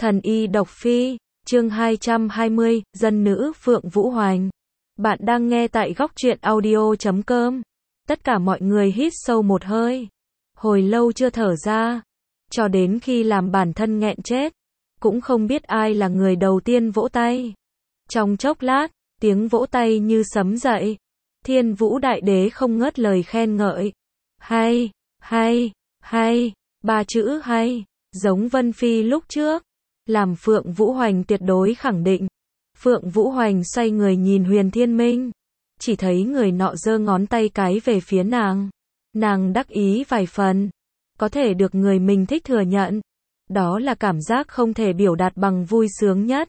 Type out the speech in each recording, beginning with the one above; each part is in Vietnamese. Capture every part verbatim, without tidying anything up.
Thần y độc phi, chương hai trăm hai mươi, dân nữ Phượng Vũ Hoành. Bạn đang nghe tại góc truyện audio chấm com. Tất cả mọi người hít sâu một hơi. Hồi lâu chưa thở ra. Cho đến khi làm bản thân nghẹn chết. Cũng không biết ai là người đầu tiên vỗ tay. Trong chốc lát, tiếng vỗ tay như sấm dậy. Thiên Vũ Đại Đế không ngớt lời khen ngợi. Hay, hay, hay, ba chữ hay, giống Vân Phi lúc trước. Làm Phượng Vũ Hoành tuyệt đối khẳng định. Phượng Vũ Hoành xoay người nhìn Huyền Thiên Minh. Chỉ thấy người nọ giơ ngón tay cái về phía nàng. Nàng đắc ý vài phần. Có thể được người mình thích thừa nhận. Đó là cảm giác không thể biểu đạt bằng vui sướng nhất.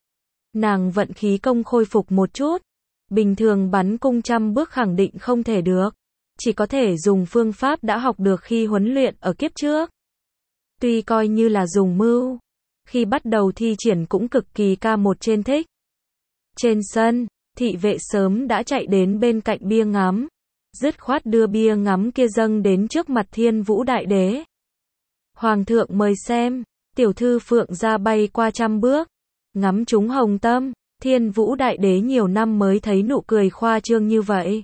Nàng vận khí công khôi phục một chút. Bình thường bắn cung trăm bước khẳng định không thể được. Chỉ có thể dùng phương pháp đã học được khi huấn luyện ở kiếp trước. Tuy coi như là dùng mưu. Khi bắt đầu thi triển cũng cực kỳ ca một trên thích. Trên sân, thị vệ sớm đã chạy đến bên cạnh bia ngắm. Dứt khoát đưa bia ngắm kia dâng đến trước mặt Thiên Vũ Đại Đế. Hoàng thượng mời xem, tiểu thư Phượng ra bay qua trăm bước. Ngắm trúng hồng tâm, Thiên Vũ Đại Đế nhiều năm mới thấy nụ cười khoa trương như vậy.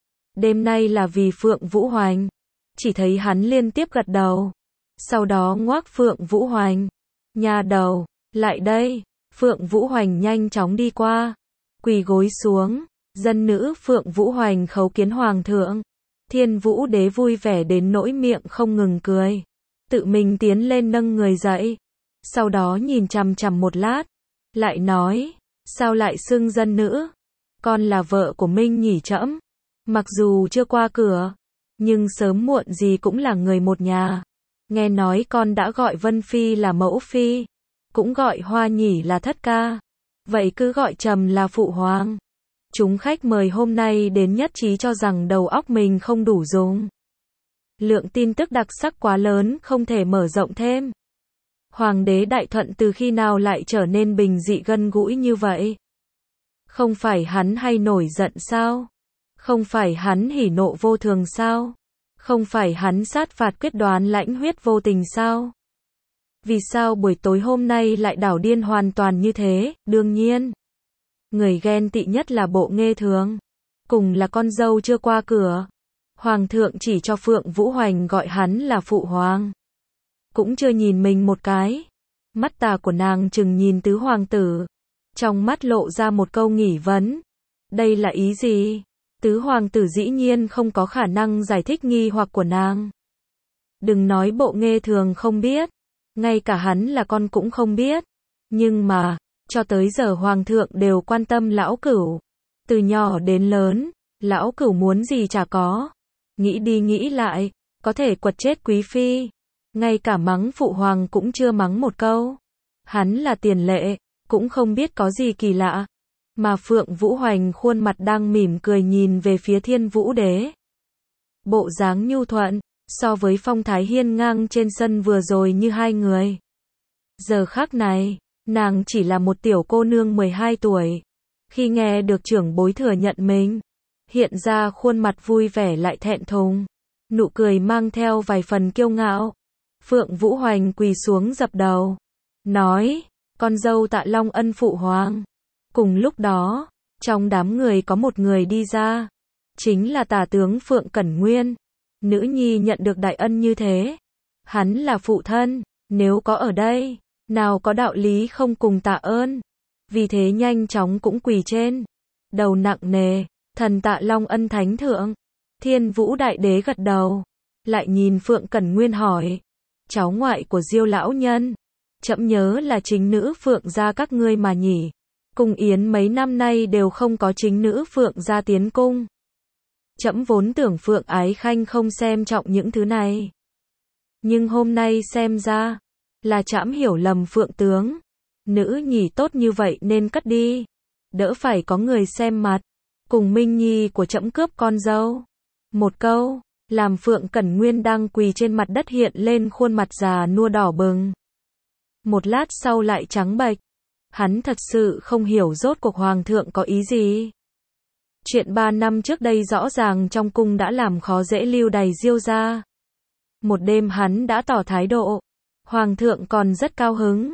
Đêm nay là vì Phượng Vũ Hoành. Chỉ thấy hắn liên tiếp gật đầu. Sau đó ngoác Phượng Vũ Hoành. Nhà đầu, lại đây. Phượng Vũ Hoành nhanh chóng đi qua. Quỳ gối xuống. Dân nữ Phượng Vũ Hoành khấu kiến hoàng thượng. Thiên Vũ Đế vui vẻ đến nỗi miệng không ngừng cười. Tự mình tiến lên nâng người dậy. Sau đó nhìn chằm chằm một lát. Lại nói, sao lại xưng dân nữ? Con là vợ của Minh Nhỉ trẫm. Mặc dù chưa qua cửa, nhưng sớm muộn gì cũng là người một nhà. Nghe nói con đã gọi Vân Phi là mẫu phi, cũng gọi Hoa Nhỉ là thất ca. Vậy cứ gọi Trầm là phụ hoàng. Chúng khách mời hôm nay đến nhất trí cho rằng đầu óc mình không đủ dùng. Lượng tin tức đặc sắc quá lớn không thể mở rộng thêm. Hoàng đế Đại Thuận từ khi nào lại trở nên bình dị gần gũi như vậy? Không phải hắn hay nổi giận sao? Không phải hắn hỉ nộ vô thường sao? Không phải hắn sát phạt quyết đoán lãnh huyết vô tình sao? Vì sao buổi tối hôm nay lại đảo điên hoàn toàn như thế? Đương nhiên, người ghen tị nhất là Bộ Nghê Thường. Cùng là con dâu chưa qua cửa. Hoàng thượng chỉ cho Phượng Vũ Hoành gọi hắn là phụ hoàng. Cũng chưa nhìn mình một cái. Mắt tà của nàng chừng nhìn tứ hoàng tử. Trong mắt lộ ra một câu nghi vấn. Đây là ý gì? Tứ hoàng tử dĩ nhiên không có khả năng giải thích nghi hoặc của nàng. Đừng nói Bộ Nghê Thường không biết. Ngay cả hắn là con cũng không biết. Nhưng mà, cho tới giờ hoàng thượng đều quan tâm lão cửu. Từ nhỏ đến lớn, lão cửu muốn gì chả có. Nghĩ đi nghĩ lại, có thể quật chết quý phi. Ngay cả mắng phụ hoàng cũng chưa mắng một câu. Hắn là tiền lệ, cũng không biết có gì kỳ lạ. Mà Phượng Vũ Hoành khuôn mặt đang mỉm cười nhìn về phía Thiên Vũ Đế. Bộ dáng nhu thuận, so với phong thái hiên ngang trên sân vừa rồi như hai người. Giờ khắc này, nàng chỉ là một tiểu cô nương mười hai tuổi. Khi nghe được trưởng bối thừa nhận mình, hiện ra khuôn mặt vui vẻ lại thẹn thùng. Nụ cười mang theo vài phần kiêu ngạo. Phượng Vũ Hoành quỳ xuống dập đầu. Nói, con dâu tạ long ân phụ hoàng. Cùng lúc đó, trong đám người có một người đi ra. Chính là tả tướng Phượng Cẩn Nguyên. Nữ nhi nhận được đại ân như thế. Hắn là phụ thân, nếu có ở đây, nào có đạo lý không cùng tạ ơn. Vì thế nhanh chóng cũng quỳ trên. Đầu nặng nề, thần tạ long ân thánh thượng. Thiên Vũ Đại Đế gật đầu. Lại nhìn Phượng Cẩn Nguyên hỏi. Cháu ngoại của Diêu lão nhân. Trẫm nhớ là chính nữ Phượng gia các ngươi mà nhỉ. Cung yến mấy năm nay đều không có chính nữ Phượng gia tiến cung. Trẫm vốn tưởng Phượng Ái Khanh không xem trọng những thứ này. Nhưng hôm nay xem ra, là trẫm hiểu lầm Phượng tướng. Nữ nhỉ tốt như vậy nên cất đi. Đỡ phải có người xem mặt. Cùng Minh Nhi của trẫm cướp con dâu. Một câu, làm Phượng Cẩn Nguyên đang quỳ trên mặt đất hiện lên khuôn mặt già nua đỏ bừng. Một lát sau lại trắng bệch. Hắn thật sự không hiểu rốt cuộc hoàng thượng có ý gì. Chuyện ba năm trước đây rõ ràng trong cung đã làm khó dễ Lưu Đày Diêu ra. Một đêm hắn đã tỏ thái độ. Hoàng thượng còn rất cao hứng.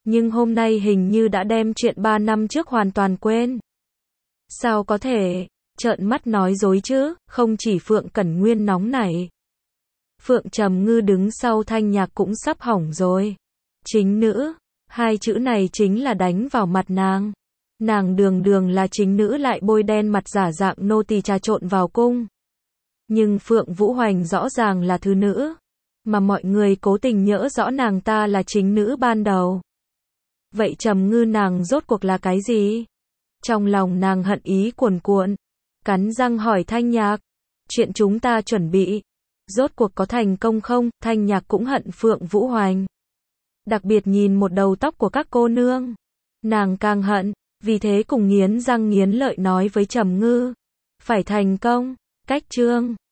Nhưng hôm nay hình như đã đem chuyện ba năm trước hoàn toàn quên. Sao có thể, trợn mắt nói dối chứ, không chỉ Phượng Cẩn Nguyên nóng nảy. Phượng Trầm Ngư đứng sau Thanh Nhạc cũng sắp hỏng rồi. Chính nữ, hai chữ này chính là đánh vào mặt nàng. Nàng đường đường là chính nữ lại bôi đen mặt giả dạng nô tỳ trà trộn vào cung. Nhưng Phượng Vũ Hoành rõ ràng là thứ nữ, mà mọi người cố tình nhỡ rõ nàng ta là chính nữ ban đầu. Vậy Trầm Ngư nàng rốt cuộc là cái gì? Trong lòng nàng hận ý cuồn cuộn, cắn răng hỏi Thanh Nhạc, chuyện chúng ta chuẩn bị, rốt cuộc có thành công không? Thanh Nhạc cũng hận Phượng Vũ Hoành. Đặc biệt nhìn một đầu tóc của các cô nương, nàng càng hận, vì thế cùng nghiến răng nghiến lợi nói với Trầm Ngư, phải thành công, cách chương